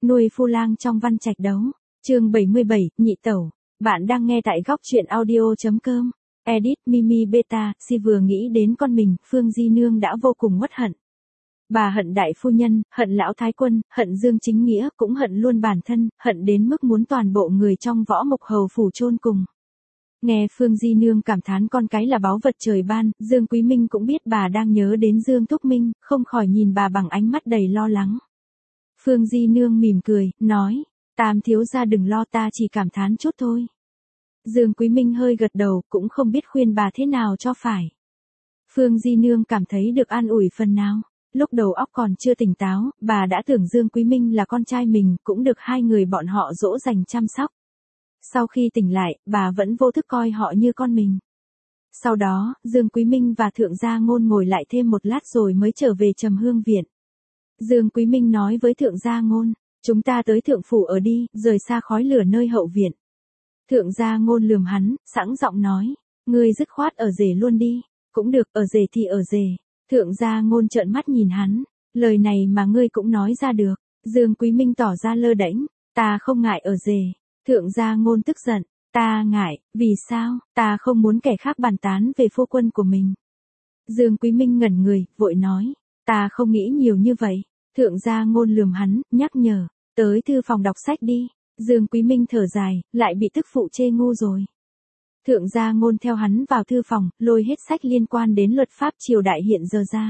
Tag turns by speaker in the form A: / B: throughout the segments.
A: nuôi phu lang trong văn trạch đấu. Chương 77, nhị tẩu. Bạn đang nghe tại góc truyện audio.com. Edit Mimi Beta, si vừa nghĩ đến con mình, Phương Di Nương đã vô cùng uất hận. Bà hận đại phu nhân, hận lão thái quân, hận Dương Chính Nghĩa, cũng hận luôn bản thân, hận đến mức muốn toàn bộ người trong Võ Mục Hầu phủ chôn cùng. Nghe Phương Di Nương cảm thán con cái là báu vật trời ban, Dương Quý Minh cũng biết bà đang nhớ đến Dương Thúc Minh, không khỏi nhìn bà bằng ánh mắt đầy lo lắng. Phương Di Nương mỉm cười, nói, Tam thiếu gia đừng lo, ta chỉ cảm thán chút thôi. Dương Quý Minh hơi gật đầu, cũng không biết khuyên bà thế nào cho phải. Phương Di Nương cảm thấy được an ủi phần nào. Lúc đầu óc còn chưa tỉnh táo, bà đã tưởng Dương Quý Minh là con trai mình, cũng được hai người bọn họ dỗ dành chăm sóc. Sau khi tỉnh lại, bà vẫn vô thức coi họ như con mình. Sau đó, Dương Quý Minh và Thượng Gia Ngôn ngồi lại thêm một lát rồi mới trở về Trầm Hương Viện. Dương Quý Minh nói với Thượng Gia Ngôn, chúng ta tới Thượng Phủ ở đi, rời xa khói lửa nơi hậu viện. Thượng Gia Ngôn lườm hắn, sẵn giọng nói, ngươi dứt khoát ở rể luôn đi, cũng được, ở rể thì ở rể. Thượng Gia Ngôn trợn mắt nhìn hắn, lời này mà ngươi cũng nói ra được. Dương Quý Minh tỏ ra lơ đễnh, ta không ngại ở rể. Thượng Gia Ngôn tức giận, ta ngại, vì sao, ta không muốn kẻ khác bàn tán về phu quân của mình. Dương Quý Minh ngẩn người, vội nói, ta không nghĩ nhiều như vậy. Thượng Gia Ngôn lườm hắn, nhắc nhở, tới thư phòng đọc sách đi. Dương Quý Minh thở dài, lại bị tức phụ chê ngu rồi. Thượng Gia Ngôn theo hắn vào thư phòng, lôi hết sách liên quan đến luật pháp triều đại hiện giờ ra.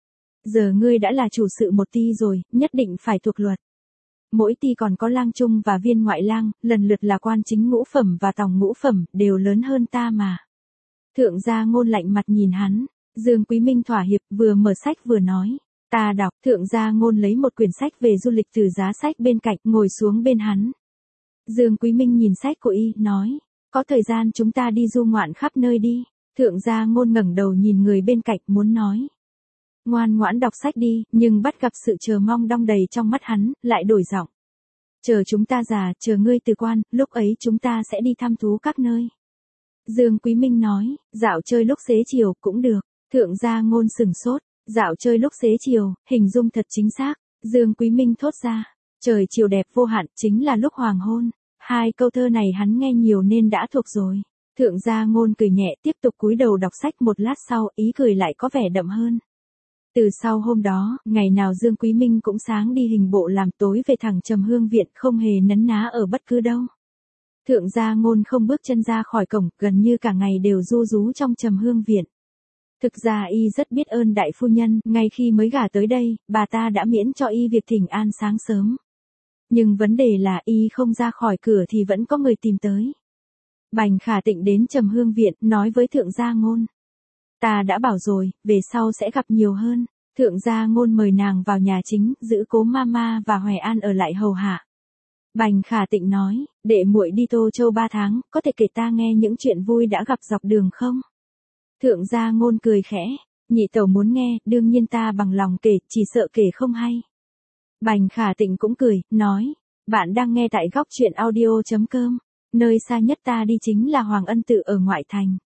A: Giờ ngươi đã là chủ sự một ty rồi, nhất định phải thuộc luật. Mỗi ty còn có lang trung và viên ngoại lang, lần lượt là quan chính ngũ phẩm và tòng ngũ phẩm, đều lớn hơn ta mà. Thượng Gia Ngôn lạnh mặt nhìn hắn, Dương Quý Minh thỏa hiệp, vừa mở sách vừa nói, ta đọc. Thượng Gia Ngôn lấy một quyển sách về du lịch từ giá sách bên cạnh, ngồi xuống bên hắn. Dương Quý Minh nhìn sách của y, nói, có thời gian chúng ta đi du ngoạn khắp nơi đi. Thượng Gia Ngôn ngẩng đầu nhìn người bên cạnh, muốn nói, ngoan ngoãn đọc sách đi, nhưng bắt gặp sự chờ mong đong đầy trong mắt hắn, lại đổi giọng. Chờ chúng ta già, chờ ngươi từ quan, lúc ấy chúng ta sẽ đi thăm thú các nơi. Dương Quý Minh nói, dạo chơi lúc xế chiều cũng được. Thượng Gia Ngôn sừng sốt, dạo chơi lúc xế chiều, hình dung thật chính xác. Dương Quý Minh thốt ra, trời chiều đẹp vô hạn, chính là lúc hoàng hôn. Hai câu thơ này hắn nghe nhiều nên đã thuộc rồi. Thượng Gia Ngôn cười nhẹ, tiếp tục cúi đầu đọc sách, một lát sau, ý cười lại có vẻ đậm hơn. Từ sau hôm đó, ngày nào Dương Quý Minh cũng sáng đi hình bộ làm, tối về thẳng Trầm Hương Viện, không hề nấn ná ở bất cứ đâu. Thượng Gia Ngôn không bước chân ra khỏi cổng, gần như cả ngày đều ru rú trong Trầm Hương Viện. Thực ra y rất biết ơn đại phu nhân, ngay khi mới gả tới đây, bà ta đã miễn cho y việc thỉnh an sáng sớm. Nhưng vấn đề là y không ra khỏi cửa thì vẫn có người tìm tới. Bành Khả Tịnh đến Trầm Hương Viện, nói với Thượng Gia Ngôn, ta đã bảo rồi, về sau sẽ gặp nhiều hơn. Thượng Gia Ngôn mời nàng vào nhà chính, giữ Cố Mama và Hoài An ở lại hầu hạ. Bành Khả Tịnh nói, đệ muội đi Tô Châu 3 tháng, có thể kể ta nghe những chuyện vui đã gặp dọc đường không? Thượng Gia Ngôn cười khẽ, nhị tẩu muốn nghe, đương nhiên ta bằng lòng kể, chỉ sợ kể không hay. Bành Khả Tịnh cũng cười, nói, bạn đang nghe tại góc truyện audio.com, nơi xa nhất ta đi chính là Hoàng Ân Tự ở ngoại thành.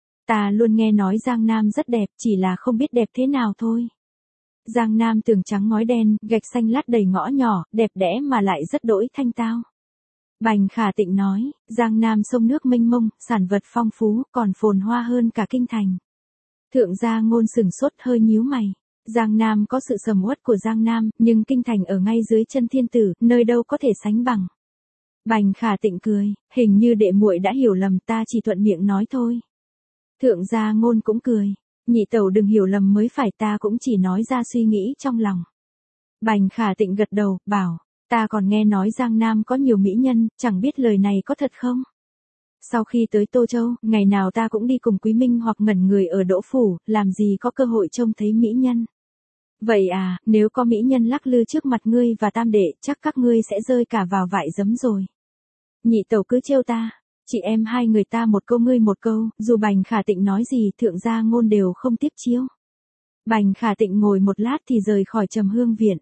A: Ta luôn nghe nói Giang Nam rất đẹp, chỉ là không biết đẹp thế nào thôi. Giang Nam tường trắng ngói đen, gạch xanh lát đầy ngõ nhỏ, đẹp đẽ mà lại rất đỗi thanh tao. Bành Khả Tịnh nói, Giang Nam sông nước mênh mông, sản vật phong phú, còn phồn hoa hơn cả kinh thành. Thượng Gia Ngôn sừng sốt, hơi nhíu mày. Giang Nam có sự sầm uất của Giang Nam, nhưng kinh thành ở ngay dưới chân thiên tử, nơi đâu có thể sánh bằng. Bành Khả Tịnh cười, hình như đệ muội đã hiểu lầm, ta chỉ thuận miệng nói thôi. Thượng Gia Ngôn cũng cười, nhị tẩu đừng hiểu lầm mới phải, ta cũng chỉ nói ra suy nghĩ trong lòng. Bành Khả Tịnh gật đầu, bảo, ta còn nghe nói Giang Nam có nhiều mỹ nhân, chẳng biết lời này có thật không? Sau khi tới Tô Châu, ngày nào ta cũng đi cùng Quý Minh hoặc ngẩn người ở Đỗ Phủ, làm gì có cơ hội trông thấy mỹ nhân. Vậy à, nếu có mỹ nhân lắc lư trước mặt ngươi và tam đệ, chắc các ngươi sẽ rơi cả vào vại giấm rồi. Nhị tẩu cứ trêu ta, chị em hai người ta một câu ngươi một câu, dù Bành Khả Tịnh nói gì Thượng Gia Ngôn đều không tiếp chiếu. Bành Khả Tịnh ngồi một lát thì rời khỏi Trầm Hương Viện.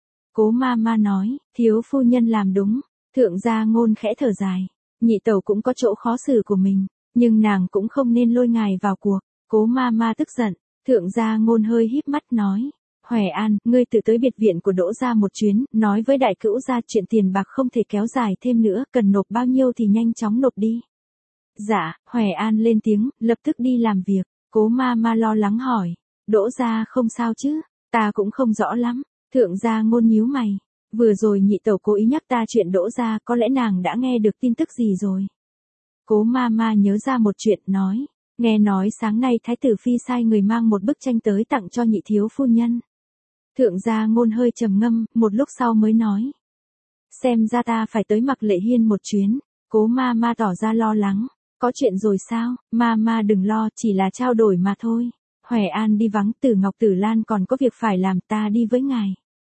A: Cố Mama nói, thiếu phu nhân làm đúng. Thượng Gia Ngôn khẽ thở dài, nhị tẩu cũng có chỗ khó xử của mình, nhưng nàng cũng không nên lôi ngài vào cuộc. Cố Mama tức giận, Thượng Gia Ngôn hơi híp mắt nói, Hoè An, ngươi tự tới biệt viện của Đỗ gia một chuyến, nói với đại cữu gia chuyện tiền bạc không thể kéo dài thêm nữa, cần nộp bao nhiêu thì nhanh chóng nộp đi. Dạ, Hoè An lên tiếng, lập tức đi làm việc. Cố ma ma lo lắng hỏi. Đỗ gia không sao chứ? Ta cũng không rõ lắm. Thượng gia Ngôn nhíu mày. Vừa rồi nhị tẩu cố ý nhắc ta chuyện Đỗ gia, có lẽ nàng đã nghe được tin tức gì rồi. Cố ma ma nhớ ra một chuyện, nói. Nghe nói sáng nay Thái tử Phi sai người mang một bức tranh tới tặng cho nhị thiếu phu nhân. Thượng gia Ngôn hơi trầm ngâm, một lúc sau mới nói. Xem ra ta phải tới Mạc Lệ Hiên một chuyến. Cố ma ma tỏ ra lo lắng. Có chuyện rồi sao? Ma ma đừng lo, chỉ là trao đổi mà thôi. Hoè An đi vắng, Tử Ngọc Tử Lan còn có việc phải làm, ta đi với ngài.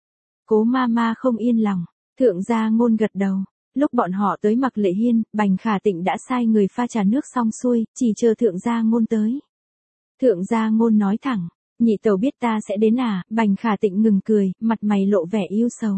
A: Cố ma ma không yên lòng. Thượng gia Ngôn gật đầu. Lúc bọn họ tới Mạc Lệ Hiên, Bành Khả Tịnh đã sai người pha trà nước xong xuôi, chỉ chờ thượng gia Ngôn tới. Thượng gia Ngôn nói thẳng, nhị tẩu biết ta sẽ đến à? Bành Khả Tịnh ngừng cười, mặt mày lộ vẻ yêu sầu.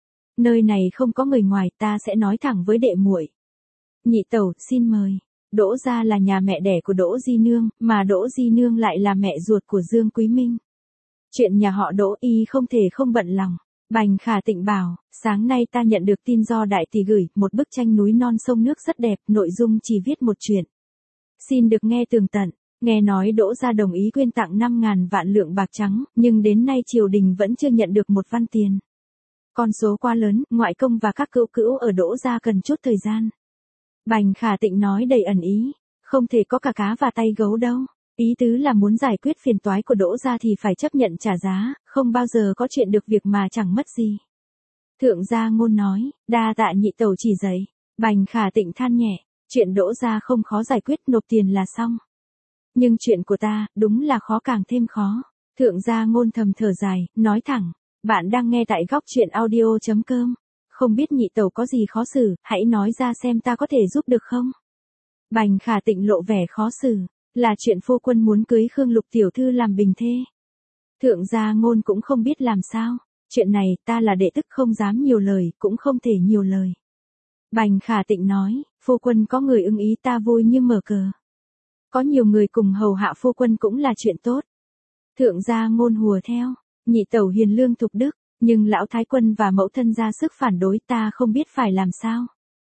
A: Nơi này không có người ngoài, ta sẽ nói thẳng với đệ muội. Nhị tẩu, xin mời. Đỗ gia là nhà mẹ đẻ của Đỗ Di Nương, mà Đỗ Di Nương lại là mẹ ruột của Dương Quý Minh. Chuyện nhà họ Đỗ y không thể không bận lòng. Bành Khả Tịnh bảo, sáng nay ta nhận được tin do đại tỷ gửi, một bức tranh núi non sông nước rất đẹp, nội dung chỉ viết một chuyện. Xin được nghe tường tận. Nghe nói Đỗ gia đồng ý quyên tặng 5.000 vạn lượng bạc trắng, nhưng đến nay triều đình vẫn chưa nhận được một văn tiền. Con số quá lớn, ngoại công và các cữu cữu ở Đỗ gia cần chút thời gian. Bành Khả Tịnh nói đầy ẩn ý, không thể có cả cá và tay gấu đâu. Ý tứ là muốn giải quyết phiền toái của Đỗ gia thì phải chấp nhận trả giá, không bao giờ có chuyện được việc mà chẳng mất gì. Thượng gia Ngôn nói, đa tạ nhị tẩu chỉ dạy. Bành Khả Tịnh than nhẹ, chuyện Đỗ gia không khó giải quyết, nộp tiền là xong. Nhưng chuyện của ta, đúng là khó càng thêm khó. Thượng gia Ngôn thầm thở dài, nói thẳng, bạn đang nghe tại góc truyện audio.com. Không biết nhị tẩu có gì khó xử, hãy nói ra xem ta có thể giúp được không? Bành Khả Tịnh lộ vẻ khó xử, là chuyện phu quân muốn cưới Khương Lục tiểu thư làm bình thê. Thượng gia Ngôn cũng không biết làm sao, chuyện này ta là đệ tức không dám nhiều lời, cũng không thể nhiều lời. Bành Khả Tịnh nói, phu quân có người ưng ý ta vui như mở cờ. Có nhiều người cùng hầu hạ phu quân cũng là chuyện tốt. Thượng gia Ngôn hùa theo, nhị tẩu hiền lương thục đức, nhưng lão thái quân và mẫu thân ra sức phản đối, ta không biết phải làm sao.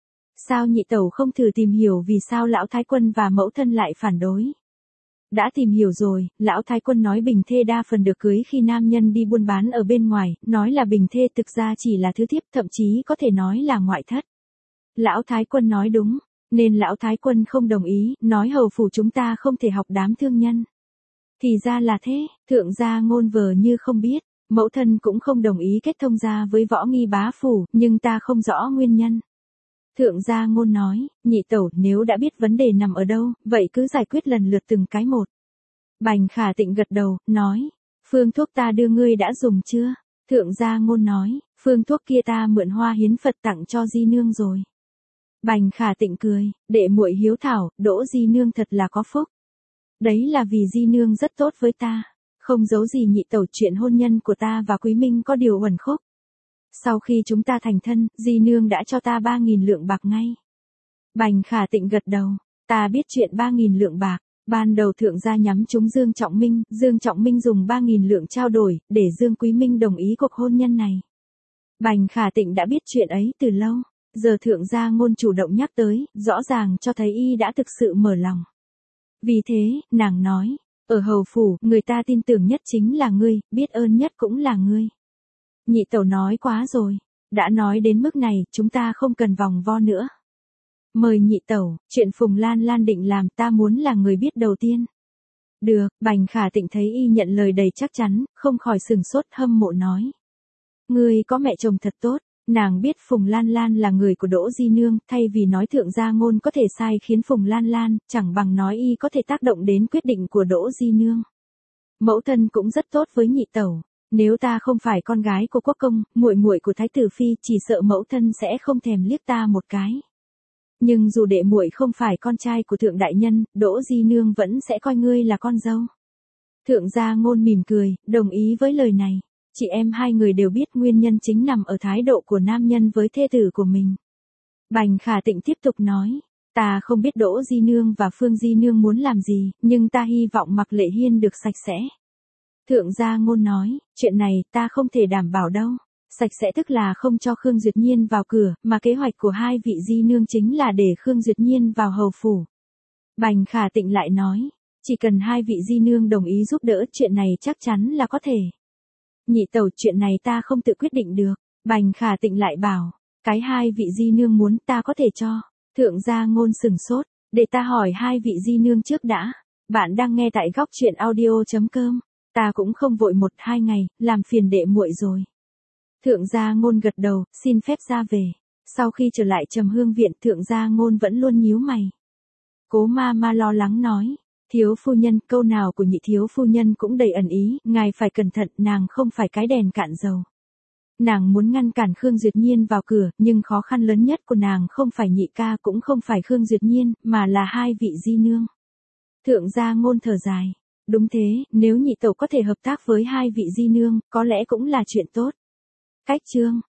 A: Sao nhị tẩu không thử tìm hiểu vì sao lão thái quân và mẫu thân lại phản đối? Đã tìm hiểu rồi, lão thái quân nói bình thê đa phần được cưới khi nam nhân đi buôn bán ở bên ngoài, nói là bình thê thực ra chỉ là thứ thiếp, thậm chí có thể nói là ngoại thất. Lão thái quân nói đúng, nên lão thái quân không đồng ý, nói hầu phủ chúng ta không thể học đám thương nhân. Thì ra là thế, thượng gia Ngôn vờ như không biết, mẫu thân cũng không đồng ý kết thông gia với Võ Nghi bá phủ, nhưng ta không rõ nguyên nhân. Thượng gia Ngôn nói, nhị tẩu nếu đã biết vấn đề nằm ở đâu, vậy cứ giải quyết lần lượt từng cái một. Bành Khả Tịnh gật đầu, nói, phương thuốc ta đưa ngươi đã dùng chưa? Thượng gia Ngôn nói, phương thuốc kia ta mượn Hoa Hiến Phật tặng cho Di Nương rồi. Bành Khả Tịnh cười, đệ muội hiếu thảo, Đỗ Di Nương thật là có phúc. Đấy là vì Di Nương rất tốt với ta, không giấu gì nhị tẩu chuyện hôn nhân của ta và Quý Minh có điều uẩn khúc. Sau khi chúng ta thành thân, Di Nương đã cho ta 3.000 lượng bạc ngay. Bành Khả Tịnh gật đầu, ta biết chuyện 3.000 lượng bạc, ban đầu thượng gia nhắm trúng Dương Trọng Minh dùng 3.000 lượng trao đổi, để Dương Quý Minh đồng ý cuộc hôn nhân này. Bành Khả Tịnh đã biết chuyện ấy từ lâu, giờ thượng gia Ngôn chủ động nhắc tới, rõ ràng cho thấy y đã thực sự mở lòng. Vì thế, nàng nói, ở hầu phủ, người ta tin tưởng nhất chính là ngươi, biết ơn nhất cũng là ngươi. Nhị tẩu nói quá rồi, đã nói đến mức này, chúng ta không cần vòng vo nữa. Mời nhị tẩu, chuyện Phùng Lan Lan định làm ta muốn là người biết đầu tiên. Được, Bành Khả Tịnh thấy y nhận lời đầy chắc chắn, không khỏi sừng sốt hâm mộ nói. Ngươi có mẹ chồng thật tốt, nàng biết Phùng Lan Lan là người của Đỗ Di Nương, thay vì nói thượng gia Ngôn có thể sai khiến Phùng Lan Lan, chẳng bằng nói y có thể tác động đến quyết định của Đỗ Di Nương. Mẫu thân cũng rất tốt với nhị tẩu. Nếu ta không phải con gái của quốc công, muội muội của thái tử phi, chỉ sợ mẫu thân sẽ không thèm liếc ta một cái. Nhưng dù đệ muội không phải con trai của thượng đại nhân, Đỗ Di Nương vẫn sẽ coi ngươi là con dâu. Thượng gia Ngôn mỉm cười, đồng ý với lời này. Chị em hai người đều biết nguyên nhân chính nằm ở thái độ của nam nhân với thê tử của mình. Bành Khả Tịnh tiếp tục nói, ta không biết Đỗ Di Nương và Phương Di Nương muốn làm gì, nhưng ta hy vọng Mạc Lệ Hiên được sạch sẽ. Thượng gia ngôn nói, chuyện này ta không thể đảm bảo đâu. Sạch sẽ tức là không cho Khương Duyệt Nhiên vào cửa, mà kế hoạch của hai vị di nương chính là để Khương Duyệt Nhiên vào hầu phủ. Bành Khả Tịnh lại nói, chỉ cần hai vị di nương đồng ý giúp đỡ chuyện này chắc chắn là có thể. Nhị tẩu, chuyện này ta không tự quyết định được. Bành Khả Tịnh lại bảo, cái hai vị di nương muốn ta có thể cho. Thượng gia ngôn sừng sốt, để ta hỏi hai vị di nương trước đã. Bạn đang nghe tại góc truyện audio.com. Ta cũng không vội 1-2 ngày, làm phiền đệ muội rồi. Thượng gia ngôn gật đầu, xin phép ra về. Sau khi trở lại Trầm Hương viện, thượng gia ngôn vẫn luôn nhíu mày. Cố ma ma lo lắng nói, thiếu phu nhân, câu nào của nhị thiếu phu nhân cũng đầy ẩn ý, ngài phải cẩn thận, nàng không phải cái đèn cạn dầu. Nàng muốn ngăn cản Khương Duyệt Nhiên vào cửa, nhưng khó khăn lớn nhất của nàng không phải nhị ca cũng không phải Khương Duyệt Nhiên, mà là hai vị di nương. Thượng gia ngôn thở dài. Đúng thế, nếu nhị tẩu có thể hợp tác với hai vị di nương, có lẽ cũng là chuyện tốt. Cách chương